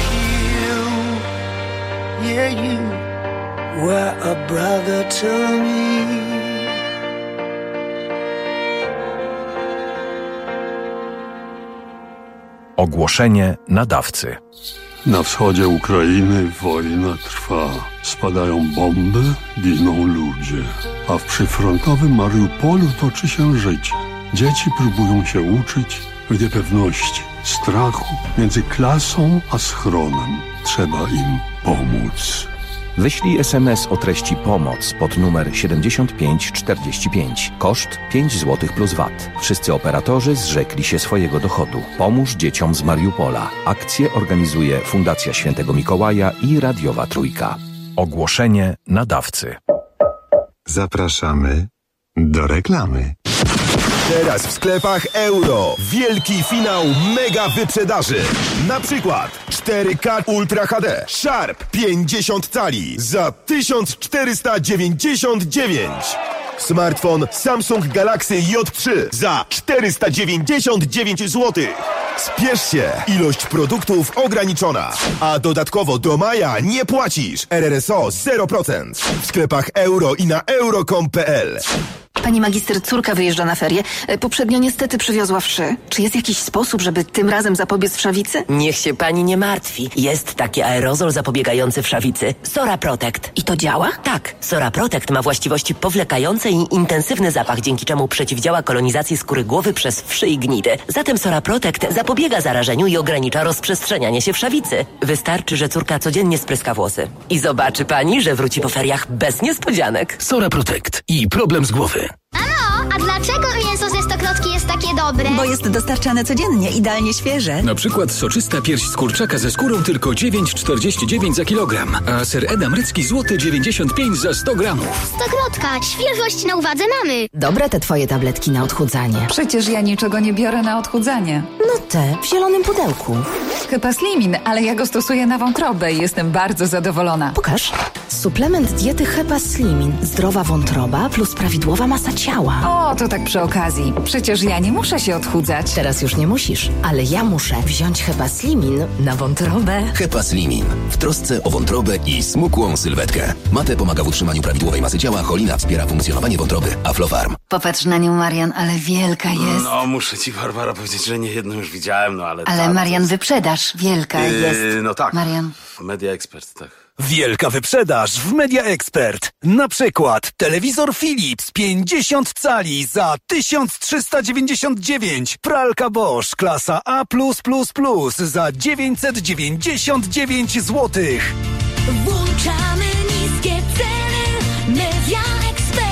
[SPEAKER 10] you, yeah, you were a brother to me.
[SPEAKER 11] Ogłoszenie nadawcy.
[SPEAKER 12] Na wschodzie Ukrainy wojna trwa. Spadają bomby, giną ludzie. A w przyfrontowym Mariupolu toczy się życie. Dzieci próbują się uczyć w niepewności, strachu między klasą a schronem. Trzeba im pomóc.
[SPEAKER 11] Wyślij es em es o treści pomoc pod numer siedemdziesiąt pięć czterdzieści pięć. Koszt pięć złotych plus V A T. Wszyscy operatorzy zrzekli się swojego dochodu. Pomóż dzieciom z Mariupola. Akcję organizuje Fundacja Świętego Mikołaja i Radiowa Trójka. Ogłoszenie nadawcy.
[SPEAKER 13] Zapraszamy do reklamy. Teraz w sklepach Euro. Wielki finał mega wyprzedaży. Na przykład cztery K Ultra H D Sharp pięćdziesiąt cali za tysiąc czterysta dziewięćdziesiąt dziewięć. Smartfon Samsung Galaxy J trzy za czterysta dziewięćdziesiąt dziewięć złotych. Spiesz się, ilość produktów ograniczona. A dodatkowo do maja nie płacisz. R R S O zero procent. W sklepach Euro i na euro kropka com kropka p l.
[SPEAKER 14] Pani magister, córka wyjeżdża na ferie. Poprzednio niestety przywiozła wszy. Czy jest jakiś sposób, żeby tym razem zapobiec wszawicy?
[SPEAKER 15] Niech się pani nie martwi. Jest taki aerozol zapobiegający wszawicy. Sora Protect.
[SPEAKER 14] I to działa?
[SPEAKER 15] Tak. Sora Protect ma właściwości powlekające i intensywny zapach, dzięki czemu przeciwdziała kolonizacji skóry głowy przez wszy i gnidy. Zatem Sora Protect zapobiega zarażeniu i ogranicza rozprzestrzenianie się wszawicy. Wystarczy, że córka codziennie spryska włosy. I zobaczy pani, że wróci po feriach bez niespodzianek.
[SPEAKER 9] Sora Protect i problem z głowy.
[SPEAKER 16] Mamo, a dlaczego mięso ze stokrotki jest takie dobre?
[SPEAKER 24] Bo jest dostarczane codziennie, idealnie świeże.
[SPEAKER 9] Na przykład soczysta pierś z kurczaka ze skórą tylko dziewięć czterdzieści dziewięć za kilogram, a ser edam rycki złoty dziewięćdziesiąt pięć za sto gramów.
[SPEAKER 16] Stokrotka, świeżość na uwadze mamy.
[SPEAKER 24] Dobre te twoje tabletki na odchudzanie.
[SPEAKER 25] Przecież ja niczego nie biorę na odchudzanie.
[SPEAKER 24] No te, w zielonym pudełku.
[SPEAKER 25] Hepaslimin, ale ja go stosuję na wątrobę i jestem bardzo zadowolona.
[SPEAKER 24] Pokaż. Suplement diety Hepaslimin. Zdrowa wątroba plus prawidłowa masa ciała.
[SPEAKER 25] O, to tak przy okazji. Przecież ja nie muszę się odchudzać.
[SPEAKER 24] Teraz już nie musisz, ale ja muszę wziąć Hepaslimin na wątrobę.
[SPEAKER 26] Hepaslimin. W trosce o wątrobę i smukłą sylwetkę. Mate pomaga w utrzymaniu prawidłowej masy ciała, cholina wspiera funkcjonowanie wątroby. Aflofarm.
[SPEAKER 18] Popatrz na nią, Marian, ale wielka jest.
[SPEAKER 19] No, muszę ci, Barbara, powiedzieć, że nie jedną już widziałem, no ale...
[SPEAKER 18] Ale
[SPEAKER 19] tam,
[SPEAKER 18] Marian, wyprzedaż wielka
[SPEAKER 19] Yy,
[SPEAKER 18] jest.
[SPEAKER 19] No tak.
[SPEAKER 18] Marian.
[SPEAKER 19] Media Expert, tak.
[SPEAKER 20] Wielka wyprzedaż w Media Expert. Na przykład telewizor Philips pięćdziesiąt cali za tysiąc trzysta dziewięćdziesiąt dziewięć. Pralka Bosch klasa A plus plus plus za dziewięćset dziewięćdziesiąt dziewięć złotych.
[SPEAKER 21] Włączamy niskie ceny. Media Expert.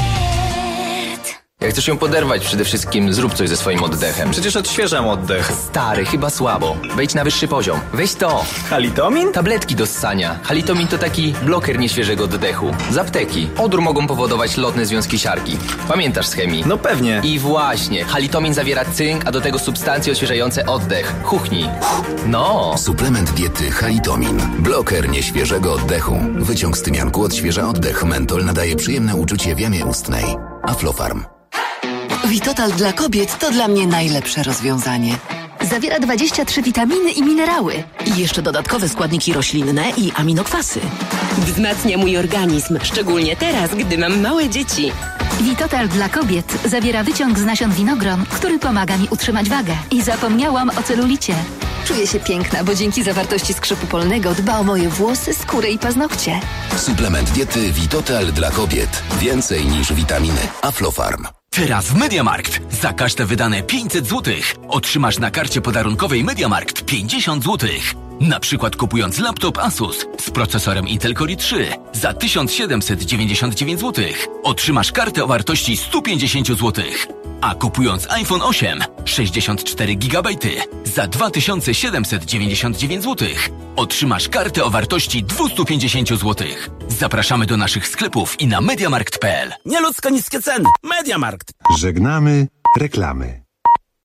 [SPEAKER 27] Jak chcesz ją poderwać, przede wszystkim zrób coś ze swoim oddechem. Przecież odświeżam oddech. Stary, chyba słabo. Wejdź na wyższy poziom. Weź to. Halitomin? Tabletki do ssania. Halitomin to taki bloker nieświeżego oddechu. Z apteki. Odór mogą powodować lotne związki siarki. Pamiętasz z chemii? No pewnie. I właśnie. Halitomin zawiera cynk, a do tego substancje odświeżające oddech. Chuchnij. No.
[SPEAKER 26] Suplement diety Halitomin. Bloker nieświeżego oddechu. Wyciąg z tymianku odświeża oddech. Mentol nadaje przyjemne uczucie w jamie ustnej. Aflofarm.
[SPEAKER 18] Vitotal dla kobiet to dla mnie najlepsze rozwiązanie. Zawiera dwadzieścia trzy witaminy i minerały. I jeszcze dodatkowe składniki roślinne i aminokwasy.
[SPEAKER 28] Wzmacnia mój organizm, szczególnie teraz, gdy mam małe dzieci.
[SPEAKER 29] Vitotal dla kobiet zawiera wyciąg z nasion winogron, który pomaga mi utrzymać wagę. I zapomniałam o celulicie. Czuję się piękna, bo dzięki zawartości skrzypu polnego dba o moje włosy, skórę i paznokcie.
[SPEAKER 26] Suplement diety Vitotal dla kobiet. Więcej niż witaminy. Aflofarm.
[SPEAKER 1] Teraz w Mediamarkt. Za każde wydane pięćset złotych otrzymasz na karcie podarunkowej Mediamarkt pięćdziesiąt złotych. Na przykład kupując laptop Asus z procesorem Intel Core i trzy za tysiąc siedemset dziewięćdziesiąt dziewięć złotych otrzymasz kartę o wartości sto pięćdziesiąt złotych. A kupując iPhone osiem sześćdziesiąt cztery gigabajty za dwa tysiące siedemset dziewięćdziesiąt dziewięć złotych otrzymasz kartę o wartości dwieście pięćdziesiąt złotych. Zapraszamy do naszych sklepów i na mediamarkt kropka p l.
[SPEAKER 30] Nieludzko niskie ceny. Mediamarkt.
[SPEAKER 3] Żegnamy reklamy.